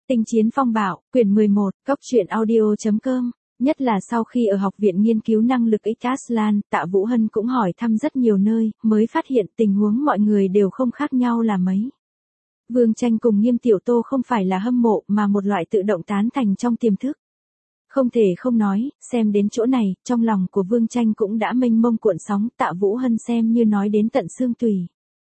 Tinh chiến phong bạo, quyển 11, Cóc truyện audio.com. Nhất là sau khi ở Học viện Nghiên cứu Năng lực X Aslan, Tạ Vũ Hân cũng hỏi thăm rất nhiều nơi, mới phát hiện tình huống mọi người đều không khác nhau là mấy. Vương Tranh cùng Nghiêm Tiểu Tô không phải là hâm mộ mà một loại tự động tán thành trong tiềm thức. Không thể không nói, xem đến chỗ này, trong lòng của Vương Tranh cũng đã mênh mông cuộn sóng, Tạ Vũ Hân xem như nói đến tận xương tùy.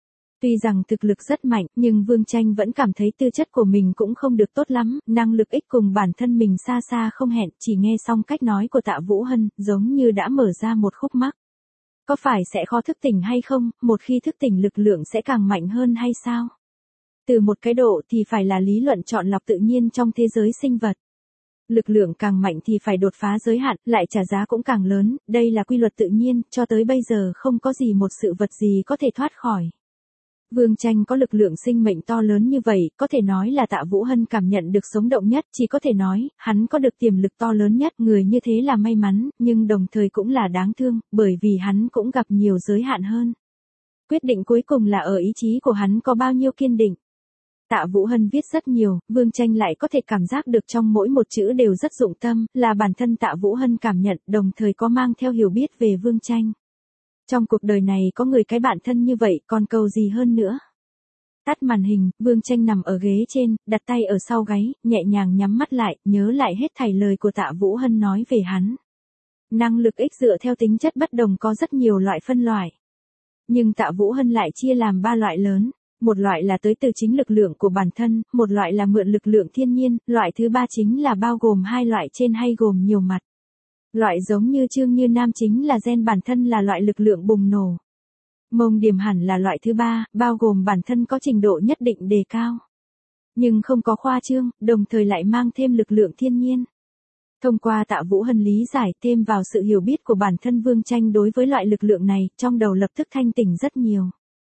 Tuy rằng thực lực rất mạnh, nhưng Vương Tranh vẫn cảm thấy tư chất của mình cũng không được tốt lắm, năng lực ích cùng bản thân mình xa xa không hẹn, chỉ nghe xong cách nói của Tạ Vũ Hân, giống như đã mở ra một khúc mắc. Có phải sẽ khó thức tỉnh hay không, một khi thức tỉnh lực lượng sẽ càng mạnh hơn hay sao? Từ một cái độ thì phải là lý luận chọn lọc tự nhiên trong thế giới sinh vật. Lực lượng càng mạnh thì phải đột phá giới hạn, lại trả giá cũng càng lớn, đây là quy luật tự nhiên, cho tới bây giờ không có gì một sự vật gì có thể thoát khỏi. Vương Tranh có lực lượng sinh mệnh to lớn như vậy, có thể nói là Tạ Vũ Hân cảm nhận được sống động nhất, chỉ có thể nói, hắn có được tiềm lực to lớn nhất, người như thế là may mắn, nhưng đồng thời cũng là đáng thương, bởi vì hắn cũng gặp nhiều giới hạn hơn. Quyết định cuối cùng là ở ý chí của hắn có bao nhiêu kiên định. Tạ Vũ Hân viết rất nhiều, Vương Tranh lại có thể cảm giác được trong mỗi một chữ đều rất dụng tâm, là bản thân Tạ Vũ Hân cảm nhận, đồng thời có mang theo hiểu biết về Vương Tranh. Trong cuộc đời này có người cái bạn thân như vậy, còn cầu gì hơn nữa. Tắt màn hình, Vương Tranh nằm ở ghế trên, đặt tay ở sau gáy, nhẹ nhàng nhắm mắt lại, nhớ lại hết thảy lời của Tạ Vũ Hân nói về hắn. Năng lực ích dựa theo tính chất bất đồng có rất nhiều loại phân loại. Nhưng Tạ Vũ Hân lại chia làm 3 loại lớn. Một loại là tới từ chính lực lượng của bản thân, một loại là mượn lực lượng thiên nhiên, loại thứ 3 chính là bao gồm 2 loại trên hay gồm nhiều mặt. Loại giống như Trương Như Nam chính là gen bản thân là loại lực lượng bùng nổ. Mông Điểm hẳn là loại thứ 3, bao gồm bản thân có trình độ nhất định đề cao. Nhưng không có khoa trương, đồng thời lại mang thêm lực lượng thiên nhiên. Thông qua Tạ Vũ Hân lý giải thêm vào sự hiểu biết của bản thân Vương Tranh đối với loại lực lượng này, trong đầu lập tức thanh tỉnh rất nhiều.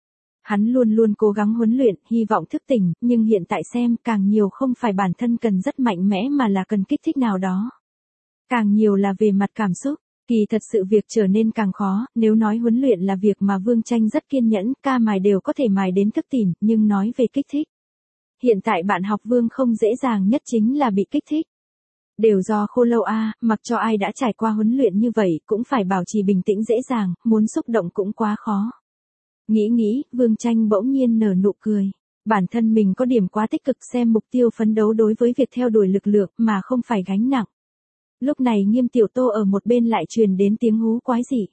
Hắn luôn luôn cố gắng huấn luyện, hy vọng thức tỉnh, nhưng hiện tại xem càng nhiều không phải bản thân cần rất mạnh mẽ mà là cần kích thích nào đó. Càng nhiều là về mặt cảm xúc, kỳ thật sự việc trở nên càng khó, nếu nói huấn luyện là việc mà Vương Tranh rất kiên nhẫn, ca mài đều có thể mài đến thức tỉnh, nhưng nói về kích thích. Hiện tại bạn học Vương không dễ dàng nhất chính là bị kích thích. Đều do khô lâu mặc cho ai đã trải qua huấn luyện như vậy cũng phải bảo trì bình tĩnh dễ dàng, muốn xúc động cũng quá khó. Nghĩ, Vương Tranh bỗng nhiên nở nụ cười. Bản thân mình có điểm quá tích cực xem mục tiêu phấn đấu đối với việc theo đuổi lực lượng mà không phải gánh nặng. Lúc này Nghiêm Tiểu Tô ở một bên lại truyền đến tiếng hú quái dị.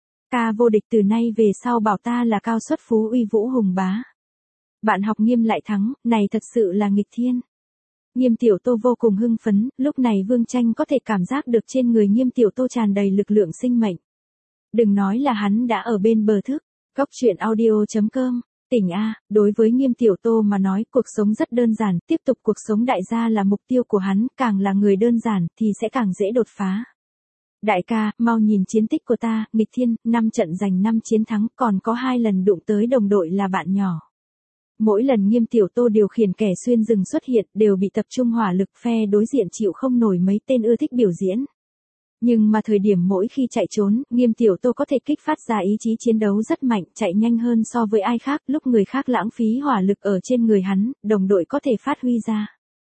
Ca vô địch từ nay về sau bảo ta là cao xuất phú uy vũ hùng bá. Bạn học Nghiêm lại thắng, này thật sự là nghịch thiên. Nghiêm Tiểu Tô vô cùng hưng phấn, lúc này Vương Tranh có thể cảm giác được trên người Nghiêm Tiểu Tô tràn đầy lực lượng sinh mệnh. Đừng nói là hắn đã ở bên bờ thức. Cóc truyện audio.com. Tỉnh đối với Nghiêm Tiểu Tô mà nói cuộc sống rất đơn giản, tiếp tục cuộc sống đại gia là mục tiêu của hắn, càng là người đơn giản thì sẽ càng dễ đột phá. Đại ca, mau nhìn chiến tích của ta, nghịch thiên, 5 trận giành 5 chiến thắng, còn có 2 lần đụng tới đồng đội là bạn nhỏ. Mỗi lần Nghiêm Tiểu Tô điều khiển kẻ xuyên rừng xuất hiện đều bị tập trung hỏa lực, phe đối diện chịu không nổi mấy tên ưa thích biểu diễn. Nhưng mà thời điểm mỗi khi chạy trốn, Nghiêm Tiểu Tô có thể kích phát ra ý chí chiến đấu rất mạnh, chạy nhanh hơn so với ai khác, lúc người khác lãng phí hỏa lực ở trên người hắn, đồng đội có thể phát huy ra.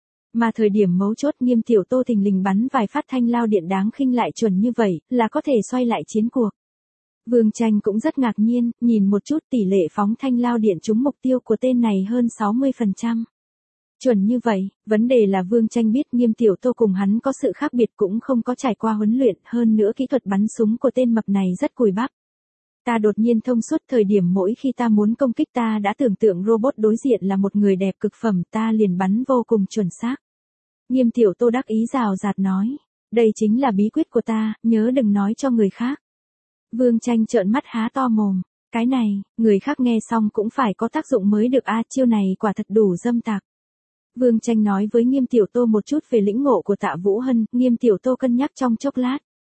Mà thời điểm mấu chốt Nghiêm Tiểu Tô thình lình bắn vài phát thanh lao điện đáng khinh lại chuẩn như vậy, là có thể xoay lại chiến cuộc. Vương Tranh cũng rất ngạc nhiên, nhìn một chút tỷ lệ phóng thanh lao điện trúng mục tiêu của tên này hơn 60%. Chuẩn như vậy, vấn đề là Vương Tranh biết Nghiêm Tiểu Tô cùng hắn có sự khác biệt cũng không có trải qua huấn luyện, hơn nữa kỹ thuật bắn súng của tên mập này rất cùi bắp. Ta đột nhiên thông suốt thời điểm mỗi khi ta muốn công kích ta đã tưởng tượng robot đối diện là một người đẹp cực phẩm, ta liền bắn vô cùng chuẩn xác. Nghiêm Tiểu Tô đắc ý rào rạt nói, đây chính là bí quyết của ta, nhớ đừng nói cho người khác. Vương Tranh trợn mắt há to mồm, cái này, người khác nghe xong cũng phải có tác dụng mới được chiêu này quả thật đủ dâm tặc. Vương Tranh nói với Nghiêm Tiểu Tô một chút về lĩnh ngộ của Tạ Vũ Hân, Nghiêm Tiểu Tô cân nhắc trong chốc lát.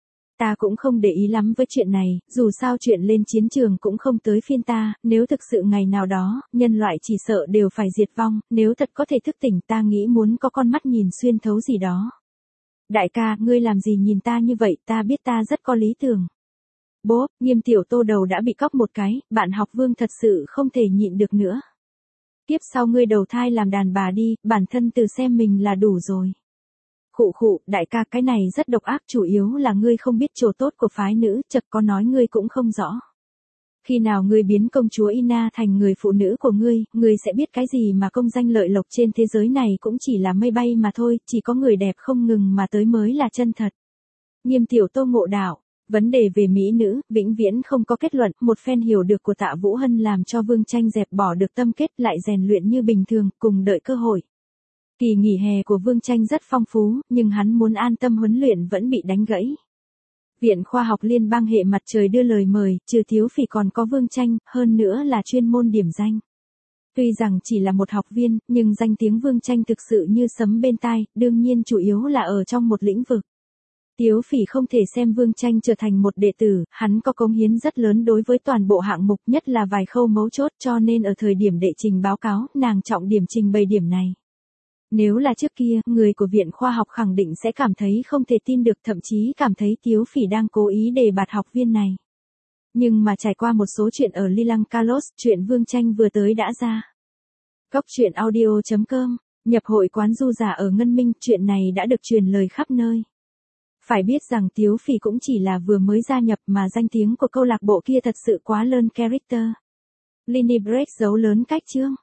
Ta cũng không để ý lắm với chuyện này, dù sao chuyện lên chiến trường cũng không tới phiên ta, nếu thực sự ngày nào đó, nhân loại chỉ sợ đều phải diệt vong, nếu thật có thể thức tỉnh ta nghĩ muốn có con mắt nhìn xuyên thấu gì đó. Đại ca, ngươi làm gì nhìn ta như vậy, ta biết ta rất có lý tưởng. Bố, Nghiêm Tiểu Tô đầu đã bị cóc một cái, bạn học Vương thật sự không thể nhịn được nữa. Kiếp sau ngươi đầu thai làm đàn bà đi, bản thân tự xem mình là đủ rồi. Khụ khụ, đại ca cái này rất độc ác, chủ yếu là ngươi không biết chỗ tốt của phái nữ, chợt có nói ngươi cũng không rõ. Khi nào ngươi biến công chúa Ina thành người phụ nữ của ngươi sẽ biết cái gì mà công danh lợi lộc trên thế giới này cũng chỉ là mây bay mà thôi, chỉ có người đẹp không ngừng mà tới mới là chân thật. Nghiêm Tiểu Tô ngộ đạo, vấn đề về mỹ nữ, vĩnh viễn không có kết luận, một phen hiểu được của Tạ Vũ Hân làm cho Vương Tranh dẹp bỏ được tâm kết lại rèn luyện như bình thường, cùng đợi cơ hội. Kỳ nghỉ hè của Vương Tranh rất phong phú, nhưng hắn muốn an tâm huấn luyện vẫn bị đánh gãy. Viện Khoa học Liên bang Hệ Mặt Trời đưa lời mời, trừ Thiếu Phỉ còn có Vương Tranh, hơn nữa là chuyên môn điểm danh. Tuy rằng chỉ là một học viên, nhưng danh tiếng Vương Tranh thực sự như sấm bên tai, đương nhiên chủ yếu là ở trong một lĩnh vực. Tiếu Phỉ không thể xem Vương Tranh trở thành một đệ tử, hắn có cống hiến rất lớn đối với toàn bộ hạng mục, nhất là vài khâu mấu chốt, cho nên ở thời điểm đệ trình báo cáo, nàng trọng điểm trình bày điểm này. Nếu là trước kia, người của Viện Khoa học khẳng định sẽ cảm thấy không thể tin được, thậm chí cảm thấy Tiếu Phỉ đang cố ý đề bạt học viên này. Nhưng mà trải qua một số chuyện ở Lilang Carlos, chuyện Vương Tranh vừa tới đã ra. Góc truyện audio.com, nhập hội quán du giả ở Ngân Minh, chuyện này đã được truyền lời khắp nơi. Phải biết rằng Tiếu Phỉ cũng chỉ là vừa mới gia nhập mà danh tiếng của câu lạc bộ kia thật sự quá lớn character. Lini Break giấu lớn cách chương.